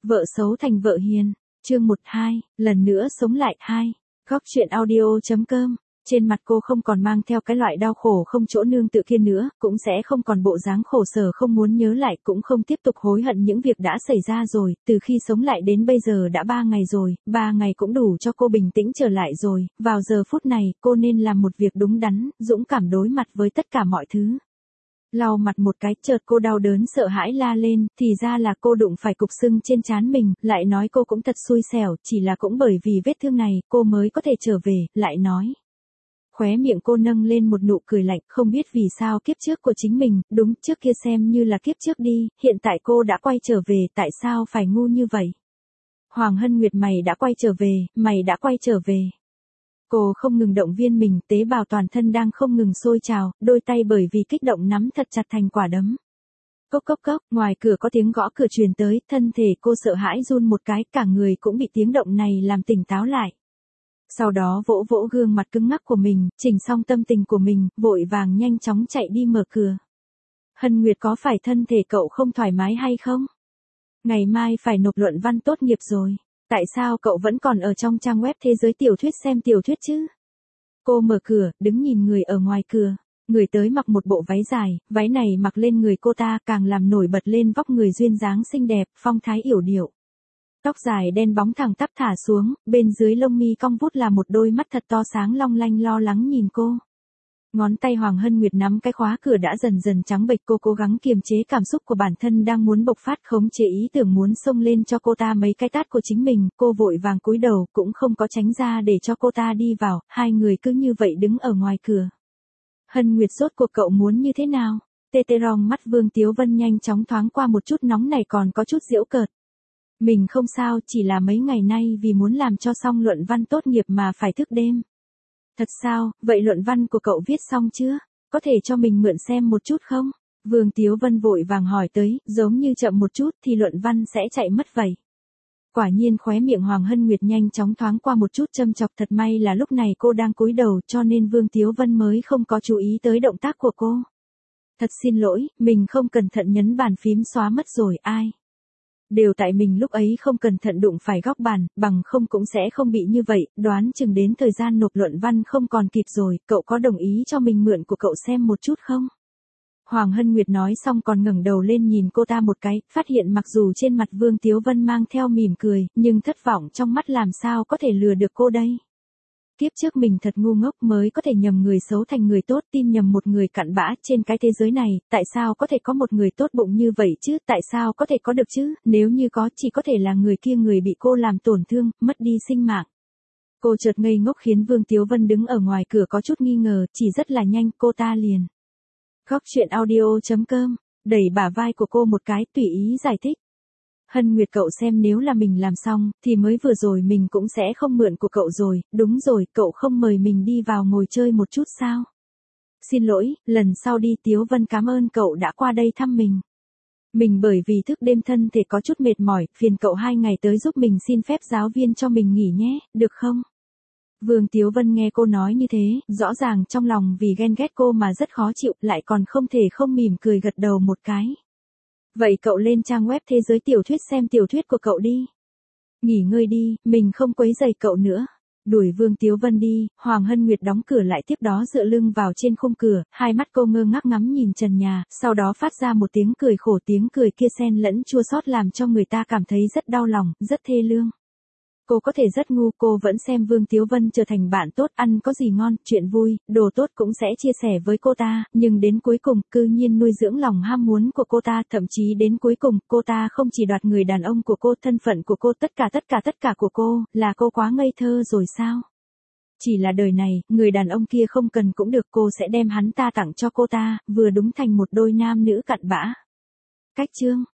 Vợ xấu thành vợ hiền. Chương 12, lần nữa sống lại 2. Góc chuyện audio.com. Trên mặt cô không còn mang theo cái loại đau khổ không chỗ nương tựa kia nữa, cũng sẽ không còn bộ dáng khổ sở không muốn nhớ lại, cũng không tiếp tục hối hận những việc đã xảy ra rồi, từ khi sống lại đến bây giờ đã 3 ngày rồi, 3 ngày cũng đủ cho cô bình tĩnh trở lại rồi, vào giờ phút này, cô nên làm một việc đúng đắn, dũng cảm đối mặt với tất cả mọi thứ. Lau mặt một cái, chợt cô đau đớn sợ hãi la lên, thì ra là cô đụng phải cục sưng trên trán mình, lại nói cô cũng thật xui xẻo, chỉ là cũng bởi vì vết thương này, cô mới có thể trở về, lại nói. Khóe miệng cô nâng lên một nụ cười lạnh, không biết vì sao kiếp trước của chính mình, đúng trước kia xem như là kiếp trước đi, hiện tại cô đã quay trở về, tại sao phải ngu như vậy? Hoàng Hân Nguyệt, mày đã quay trở về, mày đã quay trở về. Cô không ngừng động viên mình, tế bào toàn thân đang không ngừng sôi trào, đôi tay bởi vì kích động nắm thật chặt thành quả đấm. Cốc cốc cốc, ngoài cửa có tiếng gõ cửa truyền tới, thân thể cô sợ hãi run một cái, cả người cũng bị tiếng động này làm tỉnh táo lại. Sau đó vỗ vỗ gương mặt cứng ngắc của mình, chỉnh xong tâm tình của mình, vội vàng nhanh chóng chạy đi mở cửa. Hân Nguyệt, có phải thân thể cậu không thoải mái hay không? Ngày mai phải nộp luận văn tốt nghiệp rồi. Tại sao cậu vẫn còn ở trong trang web thế giới tiểu thuyết xem tiểu thuyết chứ? Cô mở cửa, đứng nhìn người ở ngoài cửa. Người tới mặc một bộ váy dài, váy này mặc lên người cô ta càng làm nổi bật lên vóc người duyên dáng xinh đẹp, phong thái yểu điệu. Tóc dài đen bóng thẳng tắp thả xuống, bên dưới lông mi cong vút là một đôi mắt thật to sáng long lanh lo lắng nhìn cô. Ngón tay Hoàng Hân Nguyệt nắm cái khóa cửa đã dần dần trắng bệch, cô cố gắng kiềm chế cảm xúc của bản thân đang muốn bộc phát, khống chế ý tưởng muốn xông lên cho cô ta mấy cái tát của chính mình, cô vội vàng cúi đầu, cũng không có tránh ra để cho cô ta đi vào, hai người cứ như vậy đứng ở ngoài cửa. Hân Nguyệt, rốt cuộc cậu muốn như thế nào? Tê tê rong mắt Vương Tiếu Vân nhanh chóng thoáng qua một chút nóng này còn có chút giễu cợt. Mình không sao, chỉ là mấy ngày nay vì muốn làm cho xong luận văn tốt nghiệp mà phải thức đêm. Thật sao, vậy luận văn của cậu viết xong chưa? Có thể cho mình mượn xem một chút không? Vương Tiếu Vân vội vàng hỏi tới, giống như chậm một chút thì luận văn sẽ chạy mất vậy. Quả nhiên khóe miệng Hoàng Hân Nguyệt nhanh chóng thoáng qua một chút châm chọc, thật may là lúc này cô đang cúi đầu cho nên Vương Tiếu Vân mới không có chú ý tới động tác của cô. Thật xin lỗi, mình không cẩn thận nhấn bàn phím xóa mất rồi, ai? Đều tại mình lúc ấy không cẩn thận đụng phải góc bàn, bằng không cũng sẽ không bị như vậy, đoán chừng đến thời gian nộp luận văn không còn kịp rồi, cậu có đồng ý cho mình mượn của cậu xem một chút không? Hoàng Hân Nguyệt nói xong còn ngẩng đầu lên nhìn cô ta một cái, phát hiện mặc dù trên mặt Vương Tiếu Vân mang theo mỉm cười, nhưng thất vọng trong mắt làm sao có thể lừa được cô đây. Kiếp trước mình thật ngu ngốc mới có thể nhầm người xấu thành người tốt, tin nhầm một người cặn bã trên cái thế giới này, tại sao có thể có một người tốt bụng như vậy chứ, tại sao có thể có được chứ, nếu như có chỉ có thể là người kia, người bị cô làm tổn thương, mất đi sinh mạng. Cô chợt ngây ngốc khiến Vương Tiếu Vân đứng ở ngoài cửa có chút nghi ngờ, chỉ rất là nhanh cô ta liền. Góc chuyện audio.com, đẩy bả vai của cô một cái, tùy ý giải thích. Hân Nguyệt, cậu xem nếu là mình làm xong, thì mới vừa rồi mình cũng sẽ không mượn của cậu rồi, đúng rồi, cậu không mời mình đi vào ngồi chơi một chút sao? Xin lỗi, lần sau đi. Tiếu Vân, cảm ơn cậu đã qua đây thăm mình. Mình bởi vì thức đêm thân thể có chút mệt mỏi, phiền cậu 2 ngày tới giúp mình xin phép giáo viên cho mình nghỉ nhé, được không? Vương Tiếu Vân nghe cô nói như thế, rõ ràng trong lòng vì ghen ghét cô mà rất khó chịu, lại còn không thể không mỉm cười gật đầu một cái. Vậy cậu lên trang web thế giới tiểu thuyết xem tiểu thuyết của cậu đi. Nghỉ ngơi đi, mình không quấy rầy cậu nữa. Đuổi Vương Tiếu Vân đi, Hoàng Hân Nguyệt đóng cửa lại, tiếp đó dựa lưng vào trên khung cửa, hai mắt cô ngơ ngác ngắm nhìn trần nhà, sau đó phát ra một tiếng cười khổ, tiếng cười kia xen lẫn chua xót làm cho người ta cảm thấy rất đau lòng, rất thê lương. Cô có thể rất ngu, cô vẫn xem Vương Tiếu Vân trở thành bạn tốt, ăn có gì ngon, chuyện vui, đồ tốt cũng sẽ chia sẻ với cô ta, nhưng đến cuối cùng, cư nhiên nuôi dưỡng lòng ham muốn của cô ta, thậm chí đến cuối cùng, cô ta không chỉ đoạt người đàn ông của cô, thân phận của cô, tất cả của cô, là cô quá ngây thơ rồi sao? Chỉ là đời này, người đàn ông kia không cần cũng được, cô sẽ đem hắn ta tặng cho cô ta, vừa đúng thành một đôi nam nữ cặn bã. Cách chương